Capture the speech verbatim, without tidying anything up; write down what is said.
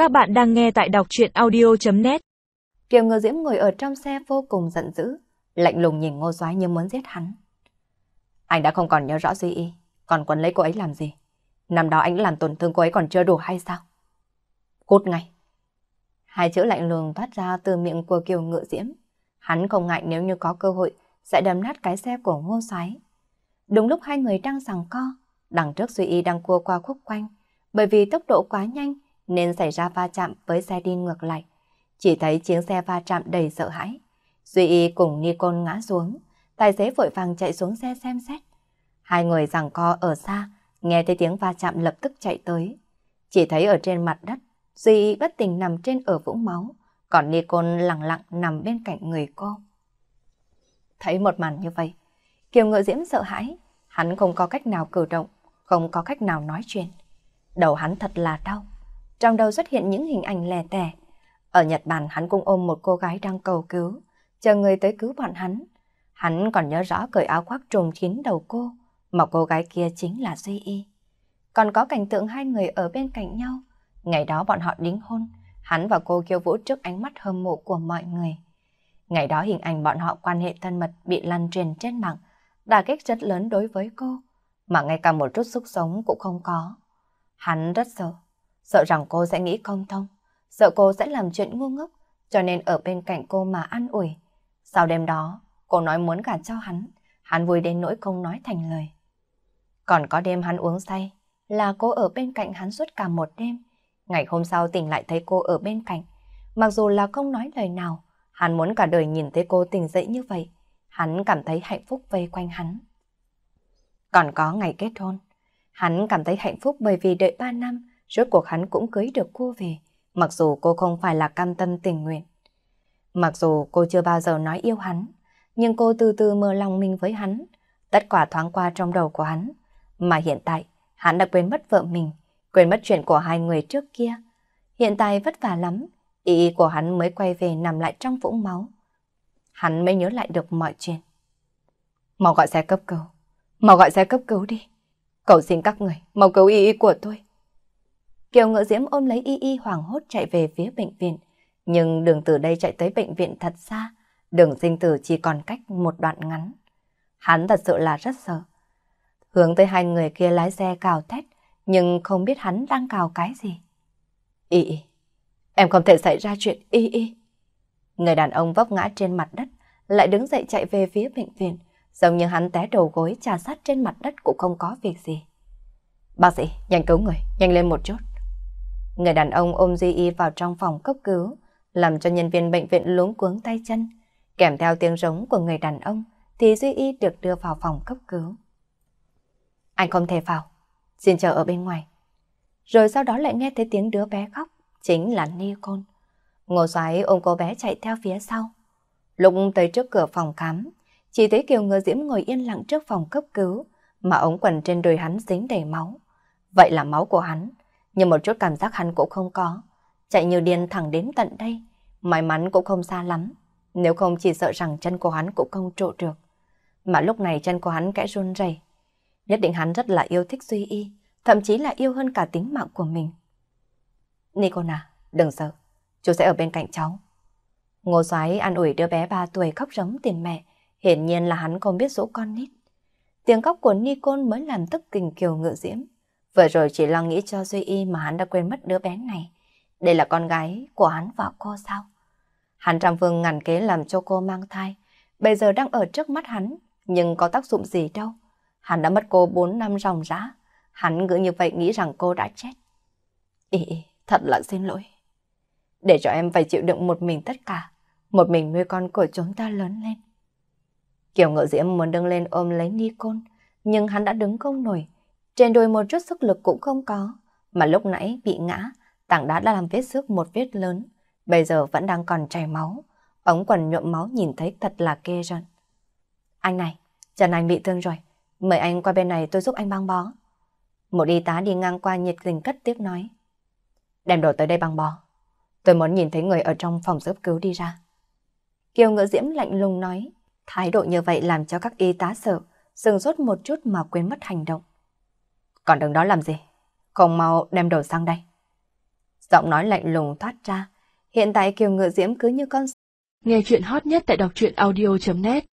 Các bạn đang nghe tại đọc truyện audio chấm net. Kiều Ngự Diễm ngồi ở trong xe vô cùng giận dữ, lạnh lùng nhìn Ngô Soái như muốn giết hắn. Anh đã không còn nhớ rõ Duy Y, còn quấn lấy cô ấy làm gì? Năm đó anh làm tổn thương cô ấy còn chưa đủ hay sao? Cút ngay! Hai chữ lạnh lùng thoát ra từ miệng của Kiều Ngự Diễm. Hắn không ngại nếu như có cơ hội sẽ đâm nát cái xe của Ngô Soái. Đúng lúc hai người đang giằng co, đằng trước Duy Y đang cua qua khúc quanh, bởi vì tốc độ quá nhanh nên xảy ra va chạm với xe đi ngược lại. Chỉ thấy chiếc xe va chạm đầy sợ hãi. Duy Y cùng Nicole ngã xuống, tài xế vội vàng chạy xuống xe xem xét. Hai người giằng co ở xa, nghe thấy tiếng va chạm lập tức chạy tới. Chỉ thấy ở trên mặt đất, Duy Y bất tỉnh nằm trên ở vũng máu, còn Nicole lặng lặng nằm bên cạnh người cô. Thấy một màn như vậy, Kiều Ngự Diễm sợ hãi, hắn không có cách nào cử động, không có cách nào nói chuyện. Đầu hắn thật là đau, trong đầu xuất hiện những hình ảnh lẻ tẻ. Ở Nhật Bản hắn cũng ôm một cô gái đang cầu cứu, chờ người tới cứu bọn hắn. Hắn còn nhớ rõ cởi áo khoác trùm kín đầu cô, mà cô gái kia chính là Duy Y. Còn có cảnh tượng hai người ở bên cạnh nhau, ngày đó bọn họ đính hôn, hắn và cô khiêu vũ trước ánh mắt hâm mộ của mọi người. Ngày đó hình ảnh bọn họ quan hệ thân mật bị lan truyền trên mạng, đả kích rất lớn đối với cô, mà ngay cả một chút sức sống cũng không có. Hắn rất sợ, sợ rằng cô sẽ nghĩ không thông, sợ cô sẽ làm chuyện ngu ngốc, cho nên ở bên cạnh cô mà an ủi. Sau đêm đó, cô nói muốn gả cho hắn, hắn vui đến nỗi không nói thành lời. Còn có đêm hắn uống say, là cô ở bên cạnh hắn suốt cả một đêm. Ngày hôm sau tỉnh lại thấy cô ở bên cạnh, mặc dù là không nói lời nào, hắn muốn cả đời nhìn thấy cô tỉnh dậy như vậy, hắn cảm thấy hạnh phúc vây quanh hắn. Còn có ngày kết hôn, hắn cảm thấy hạnh phúc bởi vì đợi ba năm, rốt cuộc hắn cũng cưới được cô về, mặc dù cô không phải là cam tâm tình nguyện. Mặc dù cô chưa bao giờ nói yêu hắn, nhưng cô từ từ mở lòng mình với hắn, tất cả thoáng qua trong đầu của hắn. Mà hiện tại, hắn đã quên mất vợ mình, quên mất chuyện của hai người trước kia. Hiện tại vất vả lắm, ý ý của hắn mới quay về nằm lại trong vũng máu. Hắn mới nhớ lại được mọi chuyện. Mau gọi xe cấp cứu, mau gọi xe cấp cứu đi. Cầu xin các người, mau cứu Y Y của tôi. Kiều Ngự Diễm ôm lấy Y Y hoảng hốt chạy về phía bệnh viện. Nhưng đường từ đây chạy tới bệnh viện thật xa, đường sinh tử chỉ còn cách một đoạn ngắn. Hắn thật sự là rất sợ. Hướng tới hai người kia lái xe cào thét, nhưng không biết hắn đang cào cái gì. Y Y, em không thể xảy ra chuyện Y Y. Người đàn ông vấp ngã trên mặt đất, lại đứng dậy chạy về phía bệnh viện, giống như hắn té đầu gối trà sát trên mặt đất cũng không có việc gì. Bác sĩ, nhanh cứu người, nhanh lên một chút. Người đàn ông ôm Duy Y vào trong phòng cấp cứu, làm cho nhân viên bệnh viện luống cuống tay chân. Kèm theo tiếng rống của người đàn ông, thì Duy Y được đưa vào phòng cấp cứu. Anh không thể vào, xin chờ ở bên ngoài. Rồi sau đó lại nghe thấy tiếng đứa bé khóc, chính là Nicole. Ngô Soái ôm cô bé chạy theo phía sau. Lúc tới trước cửa phòng khám, chỉ thấy Kiều Ngự Diễm ngồi yên lặng trước phòng cấp cứu, mà ống quần trên đùi hắn dính đầy máu. Vậy là máu của hắn, nhưng một chút cảm giác hắn cũng không có. Chạy như điên thẳng đến tận đây, may mắn cũng không xa lắm, nếu không chỉ sợ rằng chân của hắn cũng không trụ được. Mà lúc này chân của hắn kẽ run rẩy. Nhất định hắn rất là yêu thích Duy Y, thậm chí là yêu hơn cả tính mạng của mình. Nicole à, đừng sợ, chú sẽ ở bên cạnh cháu. Ngô Soái an ủi đứa bé ba tuổi khóc rống tìm mẹ, hiển nhiên là hắn không biết dỗ con nít. Tiếng khóc của Nicole mới làm tức kinh Kiều Ngự Diễm. Vừa rồi chỉ lo nghĩ cho Duy Y mà hắn đã quên mất đứa bé này. Đây là con gái của hắn và cô sao? Hắn trăm phương ngàn kế làm cho cô mang thai, bây giờ đang ở trước mắt hắn, nhưng có tác dụng gì đâu. Hắn đã mất cô bốn năm ròng rã, hắn cứ như vậy nghĩ rằng cô đã chết. Y Y, thật là xin lỗi. Để cho em phải chịu đựng một mình tất cả, một mình nuôi con của chúng ta lớn lên. Kiều Ngự Diễm muốn đứng lên ôm lấy Nicole, nhưng hắn đã đứng không nổi, trên đùi một chút sức lực cũng không có, mà lúc nãy bị ngã, tảng đá đã làm vết xước một vết lớn, bây giờ vẫn đang còn chảy máu, ống quần nhuộm máu nhìn thấy thật là ghê rợn. Anh này, chân anh bị thương rồi, mời anh qua bên này tôi giúp anh băng bó. Một y tá đi ngang qua nhiệt tình cất tiếng nói. Đem đồ tới đây băng bó, tôi muốn nhìn thấy người ở trong phòng cấp cứu đi ra. Kiều Ngự Diễm lạnh lùng nói, thái độ như vậy làm cho các y tá sợ, sừng sốt một chút mà quên mất hành động. Còn đứng đó làm gì? Không mau đem đồ sang đây. Giọng nói lạnh lùng thoát ra. Hiện tại Kiều Ngự Diễm cứ như con. Nghe chuyện hot nhất tại đọc truyện audio chấm net